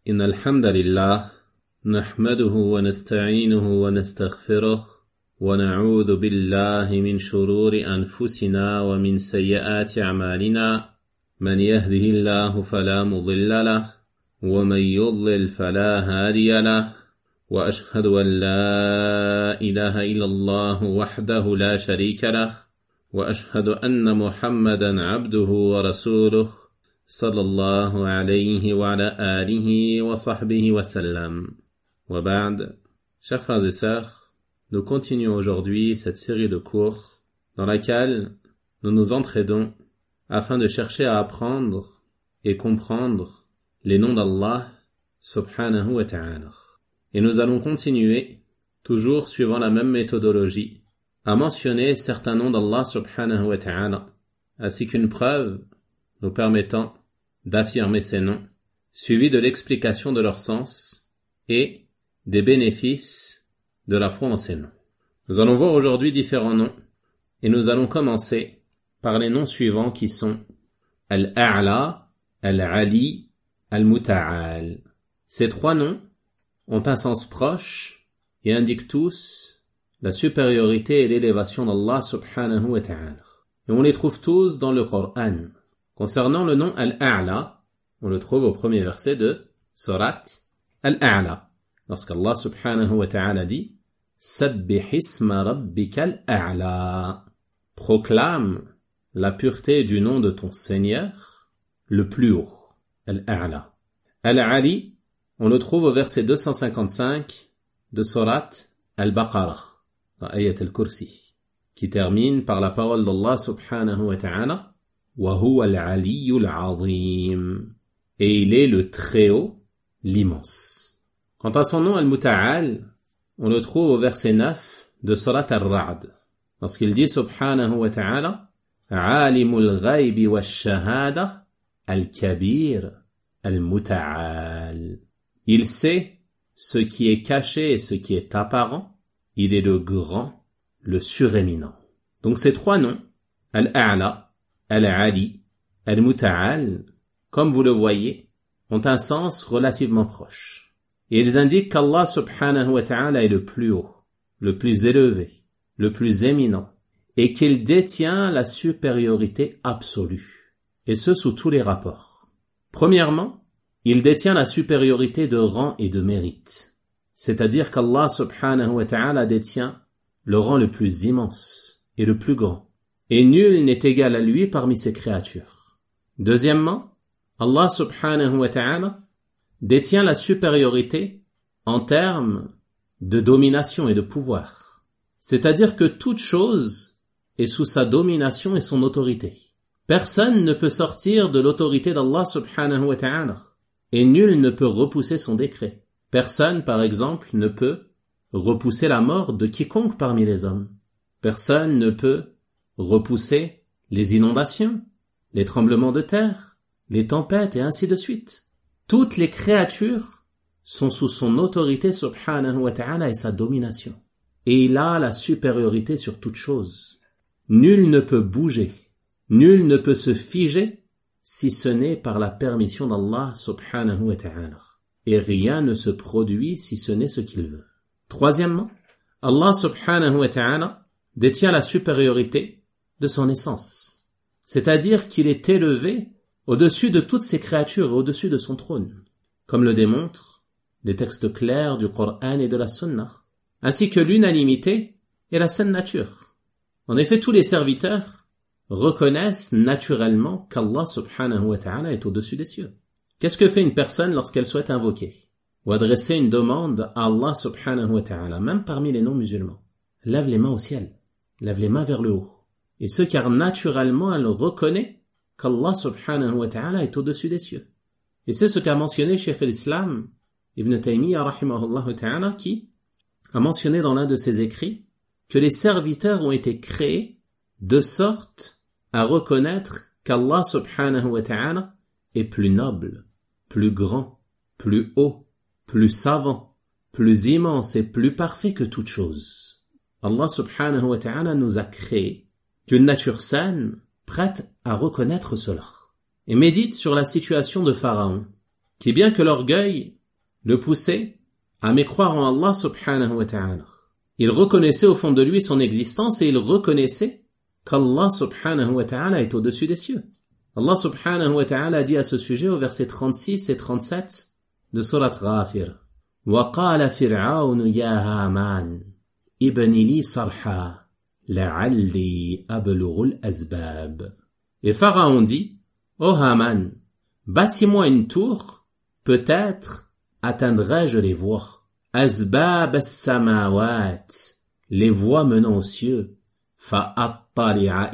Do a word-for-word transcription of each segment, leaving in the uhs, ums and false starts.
إن الحمد لله نحمده ونستعينه ونستغفره ونعوذ بالله من شرور أنفسنا ومن سيئات أعمالنا من يهده الله فلا مضل له ومن يضلل فلا هادي له وأشهد أن لا إله إلا الله وحده لا شريك له وأشهد أن محمدا عبده ورسوله صلى الله عليه وعلى آله وصحبه وسلم. وبعد, chers frères et sœurs, nous continuons aujourd'hui cette série de cours dans laquelle nous nous entraidons afin de chercher à apprendre et comprendre les noms d'Allah subhanahu wa ta'ala. Et nous allons continuer, toujours suivant la même méthodologie, à mentionner certains noms d'Allah subhanahu wa ta'ala, ainsi qu'une preuve nous permettant d'affirmer ces noms, suivi de l'explication de leur sens et des bénéfices de la foi en ces noms. Nous allons voir aujourd'hui différents noms, et nous allons commencer par les noms suivants qui sont Al-A'la, Al-Ali, Al-Muta'al. Ces trois noms ont un sens proche et indiquent tous la supériorité et l'élévation d'Allah subhanahu wa ta'ala. Et on les trouve tous dans le Coran. Concernant le nom Al-A'la, on le trouve au premier verset de Surat Al-A'la, lorsqu'Allah subhanahu wa ta'ala dit « Sabbih isma rabbika al-A'la » proclame la pureté du nom de ton Seigneur, le plus haut, Al-A'la. Al-Ali, on le trouve au verset deux cent cinquante-cinq de Surat Al-Baqarah, dans Ayat al-Kursi, qui termine par la parole d'Allah subhanahu wa ta'ala وَهُوَ الْعَلِيُّ الْعَظِيمُ. Et il est le Très-Haut, l'immense. Quant à son nom Al-Muta'al, on le trouve au verset neuf de Surat Ar-Ra'd, lorsqu'il dit subhanahu wa ta'ala عَالِمُ الْغَيْبِ وَالشَّهَادَةِ الْكَبِيرُ Al-Muta'al. Il sait ce qui est caché et ce qui est apparent. Il est le grand, le suréminent. Donc ces trois noms, Al-A'la, Al-Ali, Al-Muta'al, comme vous le voyez, ont un sens relativement proche. Et ils indiquent qu'Allah subhanahu wa ta'ala est le plus haut, le plus élevé, le plus éminent, et qu'il détient la supériorité absolue, et ce sous tous les rapports. Premièrement, il détient la supériorité de rang et de mérite, c'est-à-dire qu'Allah subhanahu wa ta'ala détient le rang le plus immense et le plus grand, et nul n'est égal à lui parmi ses créatures. Deuxièmement, Allah subhanahu wa ta'ala détient la supériorité en termes de domination et de pouvoir, c'est-à-dire que toute chose est sous sa domination et son autorité. Personne ne peut sortir de l'autorité d'Allah subhanahu wa ta'ala, et nul ne peut repousser son décret. Personne, par exemple, ne peut repousser la mort de quiconque parmi les hommes. Personne ne peut repousser les inondations, les tremblements de terre, les tempêtes et ainsi de suite. Toutes les créatures sont sous son autorité subhanahu wa ta'ala et sa domination. Et il a la supériorité sur toute chose. Nul ne peut bouger, nul ne peut se figer si ce n'est par la permission d'Allah subhanahu wa ta'ala. Et rien ne se produit si ce n'est ce qu'il veut. Troisièmement, Allah subhanahu wa ta'ala détient la supériorité de son essence, c'est-à-dire qu'il est élevé au-dessus de toutes ses créatures et au-dessus de son trône, comme le démontrent les textes clairs du Coran et de la Sunna, ainsi que l'unanimité et la saine nature. En effet, tous les serviteurs reconnaissent naturellement qu'Allah subhanahu wa ta'ala est au-dessus des cieux. Qu'est-ce que fait une personne lorsqu'elle souhaite invoquer ou adresser une demande à Allah subhanahu wa ta'ala, même parmi les non-musulmans? Lève les mains au ciel, lève les mains vers le haut. Et ce car naturellement elle reconnaît qu'Allah subhanahu wa ta'ala est au-dessus des cieux. Et c'est ce qu'a mentionné Cheikh al-Islam Ibn Taymiyyah rahimahullah ta'ala, qui a mentionné dans l'un de ses écrits que les serviteurs ont été créés de sorte à reconnaître qu'Allah subhanahu wa ta'ala est plus noble, plus grand, plus haut, plus savant, plus immense et plus parfait que toute chose. Allah subhanahu wa ta'ala nous a créés d'une nature saine, prête à reconnaître cela. Et médite sur la situation de Pharaon, qui bien que l'orgueil le poussait à mécroire en Allah subhanahu wa ta'ala, il reconnaissait au fond de lui son existence et il reconnaissait qu'Allah subhanahu wa ta'ala est au-dessus des cieux. Allah subhanahu wa ta'ala dit à ce sujet au verset trente-six et trente-sept de Surat Ghafir: وَقَالَ فِرْعَوْنُ يَا هَامَانُ ابْنِ لِي صَرْحًا لَعَلِّي أَبْلُغُ الْأَسْبَابَ. Et Pharaon dit: Ô Haman, bâtis-moi une tour, peut-être atteindrai-je les voies. Asbab as-samawat, les voies menant aux cieux. Fa'attali'a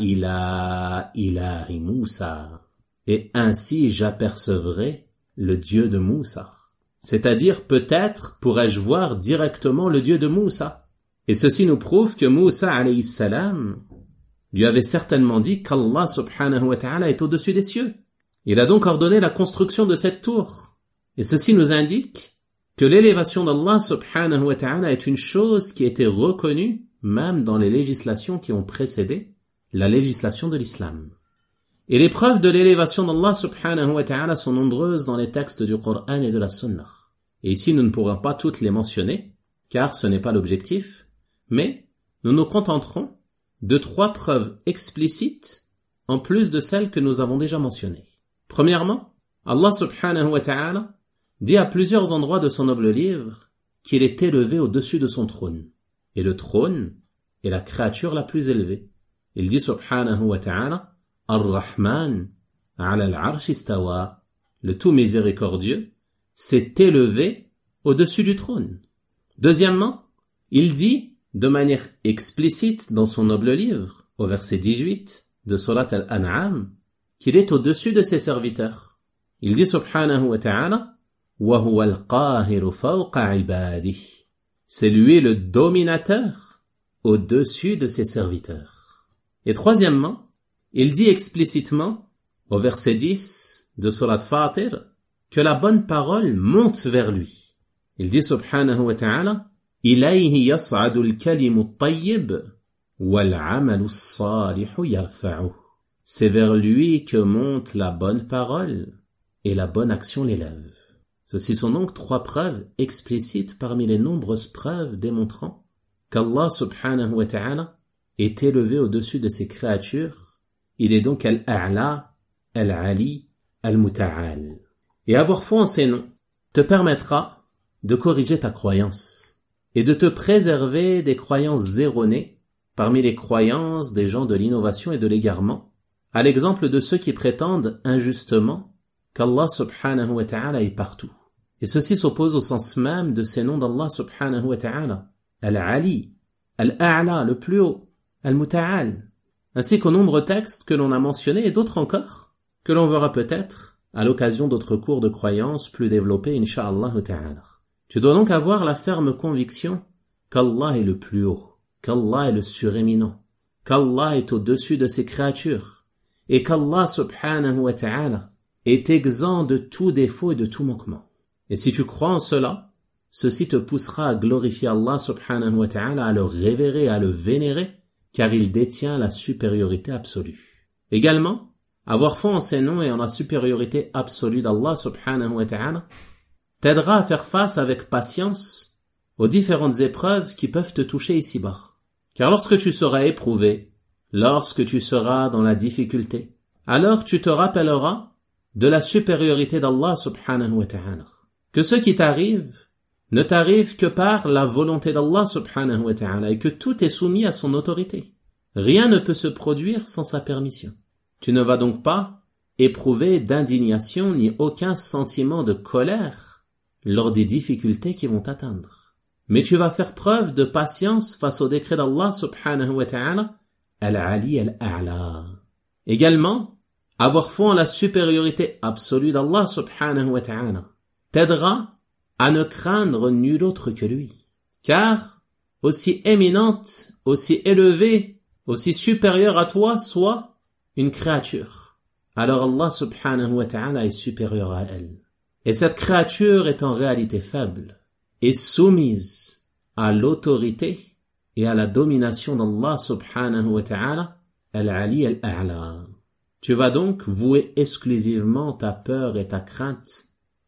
ila ilahi Moussa. Et ainsi j'apercevrai le Dieu de Moussa. C'est-à-dire, peut-être pourrais-je voir directement le Dieu de Moussa. Et ceci nous prouve que Moussa alayhi salam lui avait certainement dit qu'Allah subhanahu wa ta'ala est au-dessus des cieux. Il a donc ordonné la construction de cette tour. Et ceci nous indique que l'élévation d'Allah subhanahu wa ta'ala est une chose qui a été reconnue même dans les législations qui ont précédé la législation de l'islam. Et les preuves de l'élévation d'Allah subhanahu wa ta'ala sont nombreuses dans les textes du Coran et de la Sunna. Et ici nous ne pourrons pas toutes les mentionner, car ce n'est pas l'objectif, mais nous nous contenterons de trois preuves explicites en plus de celles que nous avons déjà mentionnées. Premièrement, Allah subhanahu wa ta'ala dit à plusieurs endroits de son noble livre qu'il est élevé au-dessus de son trône. Et le trône est la créature la plus élevée. Il dit subhanahu wa ta'ala: Ar-Rahman ala al-arsh istawa. Le tout miséricordieux s'est élevé au-dessus du trône. Deuxièmement, il dit de manière explicite dans son noble livre, au verset dix-huit de Surat Al-An'am, qu'il est au-dessus de ses serviteurs. Il dit subhanahu wa ta'ala: Wa huwa al-qahiru fawqa ibadihi. C'est lui le dominateur au-dessus de ses serviteurs. Et troisièmement, il dit explicitement, au verset dix de Surat Fatir, que la bonne parole monte vers lui. Il dit subhanahu wa ta'ala: Ilayhi yas'adu al-kalimu at-tayyib wal-'amalu as-salihu yarfa'uhu. C'est vers lui que monte la bonne parole et la bonne action l'élève. Ceci sont donc trois preuves explicites parmi les nombreuses preuves démontrant qu'Allah subhanahu wa ta'ala est élevé au-dessus de ses créatures. Il est donc Al-A'la, Al-Ali, Al-Muta'al. Et avoir foi en ces noms te permettra de corriger ta croyance et de te préserver des croyances erronées parmi les croyances des gens de l'innovation et de l'égarement, à l'exemple de ceux qui prétendent injustement qu'Allah subhanahu wa ta'ala est partout. Et ceci s'oppose au sens même de ces noms d'Allah subhanahu wa ta'ala: Al-Ali, Al-A'la, le plus haut, Al-Muta'al, ainsi qu'aux nombreux textes que l'on a mentionnés et d'autres encore, que l'on verra peut-être à l'occasion d'autres cours de croyances plus développés, incha'Allah ta'ala. Tu dois donc avoir la ferme conviction qu'Allah est le plus haut, qu'Allah est le suréminent, qu'Allah est au-dessus de ses créatures, et qu'Allah subhanahu wa ta'ala est exempt de tout défaut et de tout manquement. Et si tu crois en cela, ceci te poussera à glorifier Allah subhanahu wa ta'ala, à le révérer, à le vénérer, car il détient la supériorité absolue. Également, avoir foi en ses noms et en la supériorité absolue d'Allah subhanahu wa ta'ala t'aidera à faire face avec patience aux différentes épreuves qui peuvent te toucher ici-bas. Car lorsque tu seras éprouvé, lorsque tu seras dans la difficulté, alors tu te rappelleras de la supériorité d'Allah subhanahu wa ta'ala. Que ce qui t'arrive ne t'arrive que par la volonté d'Allah subhanahu wa ta'ala et que tout est soumis à son autorité. Rien ne peut se produire sans sa permission. Tu ne vas donc pas éprouver d'indignation ni aucun sentiment de colère lors des difficultés qui vont t'atteindre. Mais tu vas faire preuve de patience face au décret d'Allah subhanahu wa ta'ala, Al-Ali Al-A'la. Également, avoir foi en la supériorité absolue d'Allah subhanahu wa ta'ala t'aidera à ne craindre nul autre que lui. Car, aussi éminente, aussi élevée, aussi supérieure à toi soit une créature, alors Allah subhanahu wa ta'ala est supérieur à elle. Et cette créature est en réalité faible et soumise à l'autorité et à la domination d'Allah subhanahu wa ta'ala, Al-Ali Al-A'la. Tu vas donc vouer exclusivement ta peur et ta crainte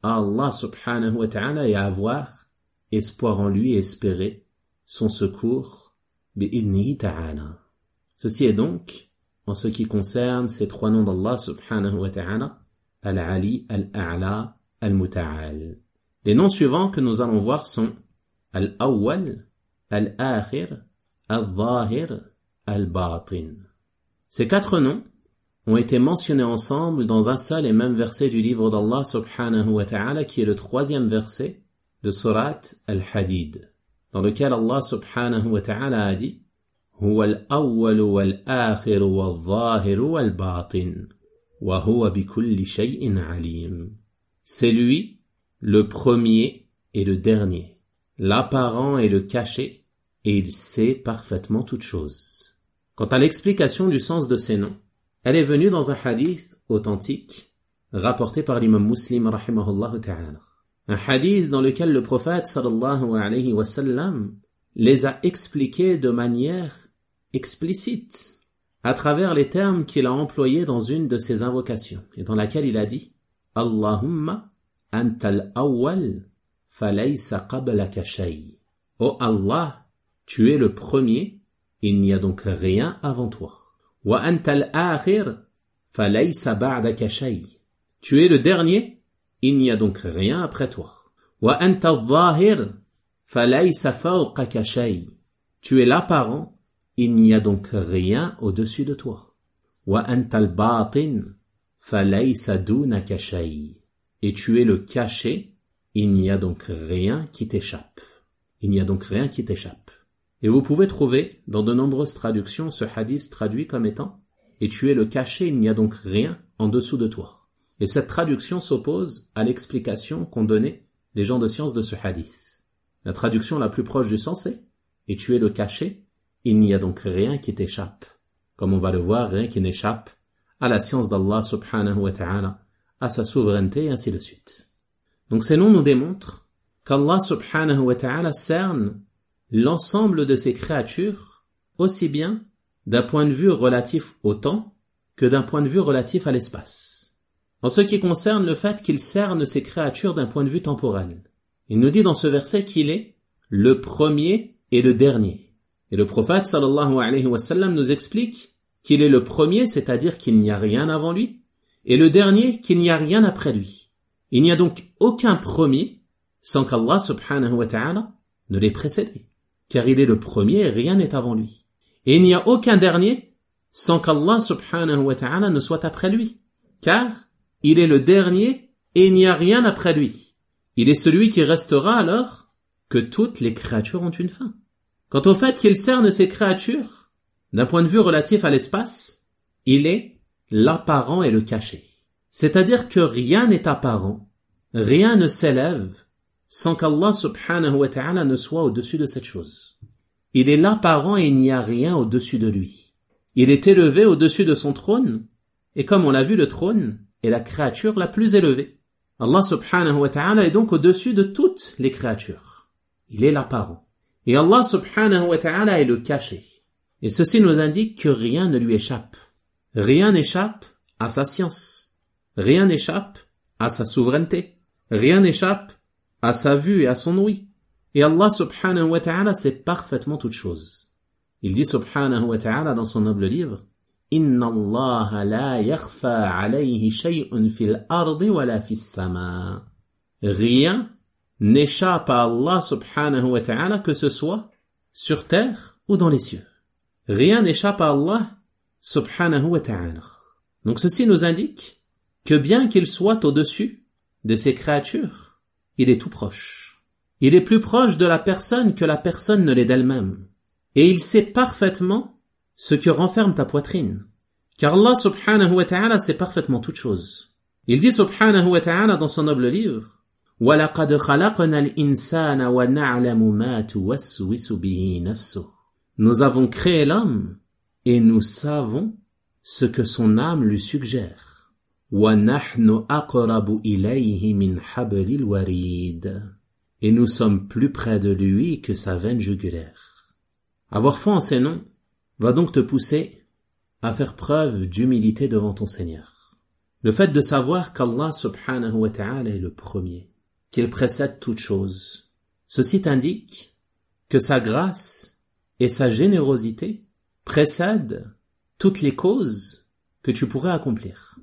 à Allah subhanahu wa ta'ala et à avoir espoir en lui et espérer son secours bi'idnihi ta'ala. Ceci est donc en ce qui concerne ces trois noms d'Allah subhanahu wa ta'ala, Al-Ali, Al-A'la, Al-Muta'al. Les noms suivants que nous allons voir sont Al-Awwal, Al-Akhir, Al-Zahir, Al-Batin. Ces quatre noms ont été mentionnés ensemble dans un seul et même verset du livre d'Allah subhanahu wa ta'ala qui est le troisième verset de Surat Al-Hadid, dans lequel Allah subhanahu wa ta'ala a dit Huwa al-awwal wal-akhir wal-zahir wal-batin wa huwa bikulli shay'in alim. C'est lui, le premier et le dernier, l'apparent et le caché, et il sait parfaitement toutes choses. Quant à l'explication du sens de ces noms, elle est venue dans un hadith authentique, rapporté par l'imam Muslim rahimahullah ta'ala. Un hadith dans lequel le prophète sallallahu alayhi wa sallam les a expliqués de manière explicite, à travers les termes qu'il a employés dans une de ses invocations, et dans laquelle il a dit « Allahumma antal awwal falaysa qablaka shay » « Oh Allah, tu es le premier, il n'y a donc rien avant toi. » « Wa antal akhir falaysa ba'daka shay » « Tu es le dernier, il n'y a donc rien après toi. » « Wa antal zahir falaysa fawqaka shay » « Tu es l'apparent, il n'y a donc rien au-dessus de toi. Wa antal batin falaysa dunaka shay. Et tu es le caché, il n'y a donc rien qui t'échappe. Il n'y a donc rien qui t'échappe. Et vous pouvez trouver dans de nombreuses traductions ce hadith traduit comme étant et tu es le caché, il n'y a donc rien en dessous de toi. Et cette traduction s'oppose à l'explication qu'ont donnée les gens de science de ce hadith. La traduction la plus proche du sens est et tu es le caché, il n'y a donc rien qui t'échappe. Comme on va le voir, rien qui n'échappe à la science d'Allah subhanahu wa ta'ala, à sa souveraineté et ainsi de suite. Donc ces noms nous démontrent qu'Allah subhanahu wa ta'ala cerne l'ensemble de ses créatures aussi bien d'un point de vue relatif au temps que d'un point de vue relatif à l'espace. En ce qui concerne le fait qu'il cerne ses créatures d'un point de vue temporel, il nous dit dans ce verset qu'il est le premier et le dernier. Et le prophète sallallahu alayhi wa sallam nous explique qu'il est le premier, c'est-à-dire qu'il n'y a rien avant lui, et le dernier, qu'il n'y a rien après lui. Il n'y a donc aucun premier sans qu'Allah subhanahu wa ta'ala ne l'ait précédé, car il est le premier et rien n'est avant lui. Et il n'y a aucun dernier sans qu'Allah subhanahu wa ta'ala ne soit après lui, car il est le dernier et il n'y a rien après lui. Il est celui qui restera alors que toutes les créatures ont une fin. Quant au fait qu'il cerne ses créatures, d'un point de vue relatif à l'espace, il est l'apparent et le caché. C'est-à-dire que rien n'est apparent, rien ne s'élève sans qu'Allah subhanahu wa ta'ala ne soit au-dessus de cette chose. Il est l'apparent et il n'y a rien au-dessus de lui. Il est élevé au-dessus de son trône, et comme on l'a vu, le trône est la créature la plus élevée. Allah subhanahu wa ta'ala est donc au-dessus de toutes les créatures. Il est l'apparent. Et Allah subhanahu wa ta'ala est le caché. Et ceci nous indique que rien ne lui échappe. Rien n'échappe à sa science. Rien n'échappe à sa souveraineté. Rien n'échappe à sa vue et à son ouïe. Et Allah subhanahu wa ta'ala sait parfaitement toutes choses. Il dit subhanahu wa ta'ala dans son noble livre Inna Allah la yakhfa alayhi shay'un fil ardi wa la fis sama. Rien n'échappe à Allah subhanahu wa ta'ala que ce soit sur terre ou dans les cieux. Rien n'échappe à Allah subhanahu wa ta'ala. Donc ceci nous indique que bien qu'il soit au-dessus de ses créatures, il est tout proche. Il est plus proche de la personne que la personne ne l'est d'elle-même. Et il sait parfaitement ce que renferme ta poitrine. Car Allah subhanahu wa ta'ala sait parfaitement toutes choses. Il dit subhanahu wa ta'ala dans son noble livre وَلَقَدْ خَلَقْنَا الْإِنسَانَ وَنَعْلَمُ مَا تُوَسْوِسُ بِهِ نَفْسُهُ. Nous avons créé l'homme et nous savons ce que son âme lui suggère. وَنَحْنُ أَقْرَبُ إِلَيْهِ مِنْ حَبْلِ الْوَرِيدِ. Et nous sommes plus près de lui que sa veine jugulaire. Avoir foi en ces noms va donc te pousser à faire preuve d'humilité devant ton Seigneur. Le fait de savoir qu'Allah subhanahu wa ta'ala est le premier, qu'il précède toute chose, ceci t'indique que sa grâce et sa générosité précèdent toutes les causes que tu pourrais accomplir.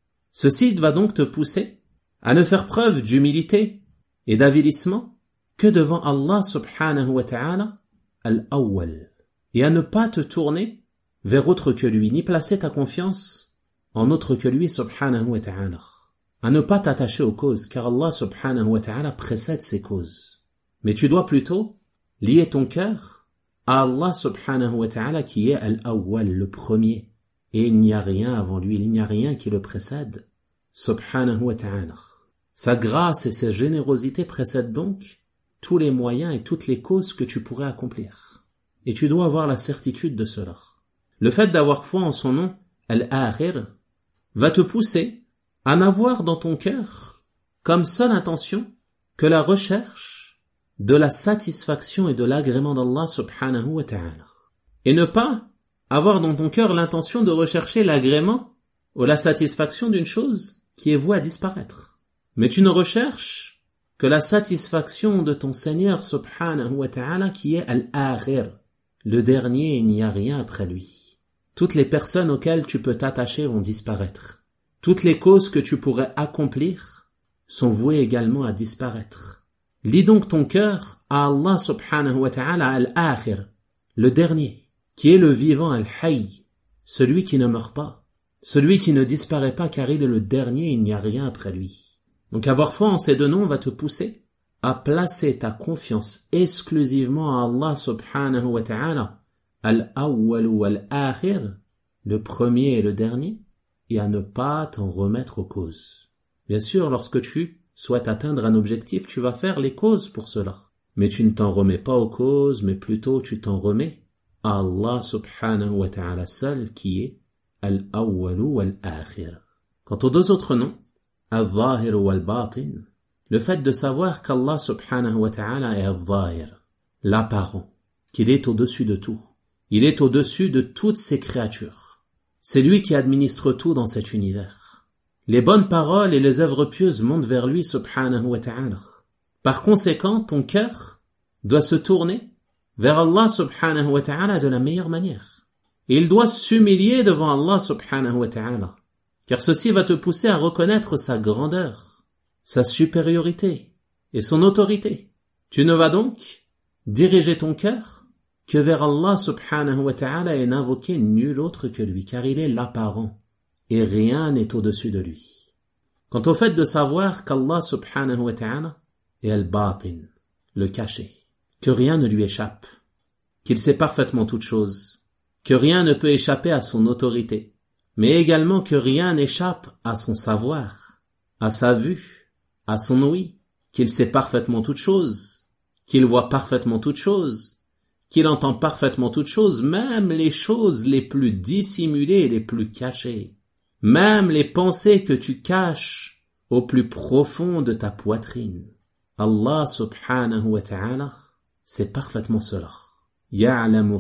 Ceci va donc te pousser à ne faire preuve d'humilité et d'avilissement que devant Allah subhanahu wa ta'ala al-awwal, et à ne pas te tourner vers autre que lui, ni placer ta confiance en autre que lui subhanahu wa ta'ala, à ne pas t'attacher aux causes, car Allah subhanahu wa ta'ala précède ces causes. Mais tu dois plutôt lier ton cœur à Allah subhanahu wa ta'ala qui est al-awwal, le premier, et il n'y a rien avant lui, il n'y a rien qui le précède, subhanahu wa ta'ala. Sa grâce et sa générosité précèdent donc tous les moyens et toutes les causes que tu pourrais accomplir. Et tu dois avoir la certitude de cela. Le fait d'avoir foi en son nom, Al-Akhir, va te pousser à n'avoir dans ton cœur comme seule intention que la recherche de la satisfaction et de l'agrément d'Allah subhanahu wa ta'ala. Et ne pas avoir dans ton cœur l'intention de rechercher l'agrément ou la satisfaction d'une chose qui est vouée à disparaître. Mais tu ne recherches que la satisfaction de ton Seigneur subhanahu wa ta'ala qui est Al-Akhir, le dernier, il n'y a rien après lui. Toutes les personnes auxquelles tu peux t'attacher vont disparaître. Toutes les causes que tu pourrais accomplir sont vouées également à disparaître. Lis donc ton cœur à Allah subhanahu wa ta'ala Al-Akhir, le dernier, qui est le vivant Al-Hayy, celui qui ne meurt pas, celui qui ne disparaît pas car il est le dernier, il n'y a rien après lui. Donc avoir foi en ces deux noms va te pousser à placer ta confiance exclusivement à Allah subhanahu wa ta'ala, al-awwal wal-akhir, le premier et le dernier, et à ne pas t'en remettre aux causes. Bien sûr, lorsque tu souhaites atteindre un objectif, tu vas faire les causes pour cela. Mais tu ne t'en remets pas aux causes, mais plutôt tu t'en remets à Allah subhanahu wa ta'ala seul qui est al-awwal wal-akhir. Quant aux deux autres noms, al-zahir wal-batin, le fait de savoir qu'Allah subhanahu wa ta'ala est al-zahir, l'apparent, qu'il est au-dessus de tout. Il est au-dessus de toutes ses créatures. C'est lui qui administre tout dans cet univers. Les bonnes paroles et les œuvres pieuses montent vers lui subhanahu wa ta'ala. Par conséquent, ton cœur doit se tourner vers Allah subhanahu wa ta'ala de la meilleure manière. Et il doit s'humilier devant Allah subhanahu wa ta'ala. Car ceci va te pousser à reconnaître sa grandeur, sa supériorité et son autorité. Tu ne vas donc diriger ton cœur que vers Allah subhanahu wa ta'ala et n'invoquer nul autre que lui, car il est l'apparent et rien n'est au-dessus de lui. Quant au fait de savoir qu'Allah subhanahu wa ta'ala est al-batin, le caché, que rien ne lui échappe, qu'il sait parfaitement toutes choses, que rien ne peut échapper à son autorité, mais également que rien n'échappe à son savoir, à sa vue, à son ouïe, qu'il sait parfaitement toutes choses, qu'il voit parfaitement toutes choses, qu'il entend parfaitement toutes choses, même les choses les plus dissimulées et les plus cachées, même les pensées que tu caches au plus profond de ta poitrine. Allah subhanahu wa ta'ala sait parfaitement cela. Ya'lamu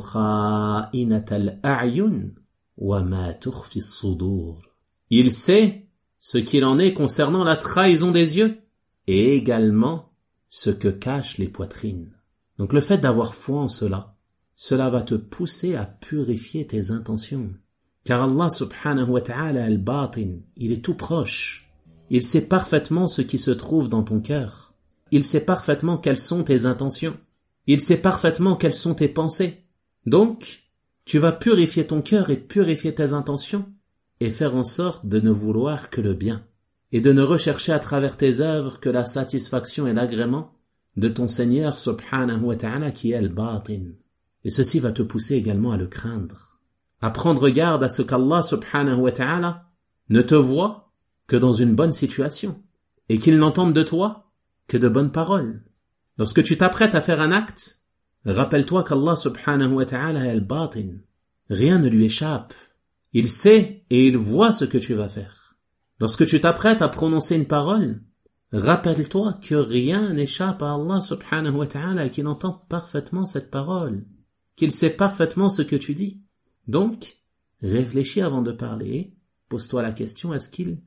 kha'inatal a'yun wa ma tukhfi as-sudur. Il sait ce qu'il en est concernant la trahison des yeux et également ce que cachent les poitrines. Donc le fait d'avoir foi en cela, cela va te pousser à purifier tes intentions. Car Allah subhanahu wa ta'ala al-batin, il est tout proche. Il sait parfaitement ce qui se trouve dans ton cœur. Il sait parfaitement quelles sont tes intentions. Il sait parfaitement quelles sont tes pensées. Donc, tu vas purifier ton cœur et purifier tes intentions et faire en sorte de ne vouloir que le bien et de ne rechercher à travers tes œuvres que la satisfaction et l'agrément de ton Seigneur subhanahu wa ta'ala qui est al-batin. Et ceci va te pousser également à le craindre, à prendre garde à ce qu'Allah subhanahu wa ta'ala ne te voit que dans une bonne situation et qu'il n'entende de toi que de bonnes paroles. Lorsque tu t'apprêtes à faire un acte, rappelle-toi qu'Allah subhanahu wa ta'ala est al-batin. Rien ne lui échappe. Il sait et il voit ce que tu vas faire. Lorsque tu t'apprêtes à prononcer une parole, rappelle-toi que rien n'échappe à Allah subhanahu wa ta'ala et qu'il entend parfaitement cette parole, qu'il sait parfaitement ce que tu dis. Donc, réfléchis avant de parler, pose-toi la question, est-ce qu'il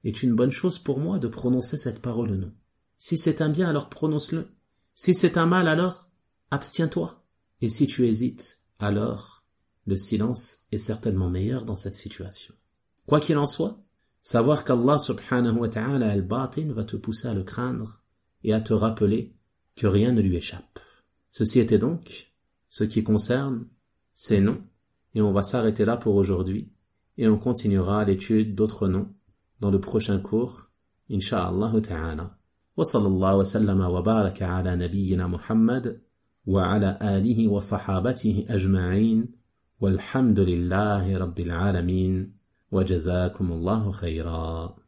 est une bonne chose pour moi de prononcer cette parole ou non. Si c'est un bien, alors prononce-le. Si c'est un mal, alors abstiens-toi. Et si tu hésites, alors le silence est certainement meilleur dans cette situation. Quoi qu'il en soit, savoir qu'Allah subhanahu wa ta'ala al-batin va te pousser à le craindre et à te rappeler que rien ne lui échappe. Ceci était donc ce qui concerne ces noms, et on va s'arrêter là pour aujourd'hui, et on continuera l'étude d'autres noms dans le prochain cours, insha'Allah ta'ala. Wa sallallahu wa sallama wa baraka ala nabiyyina Muhammad wa ala alihi wa sahabatihi ajma'in walhamdulillahi rabbil alamin wa jazakumullahu khayra.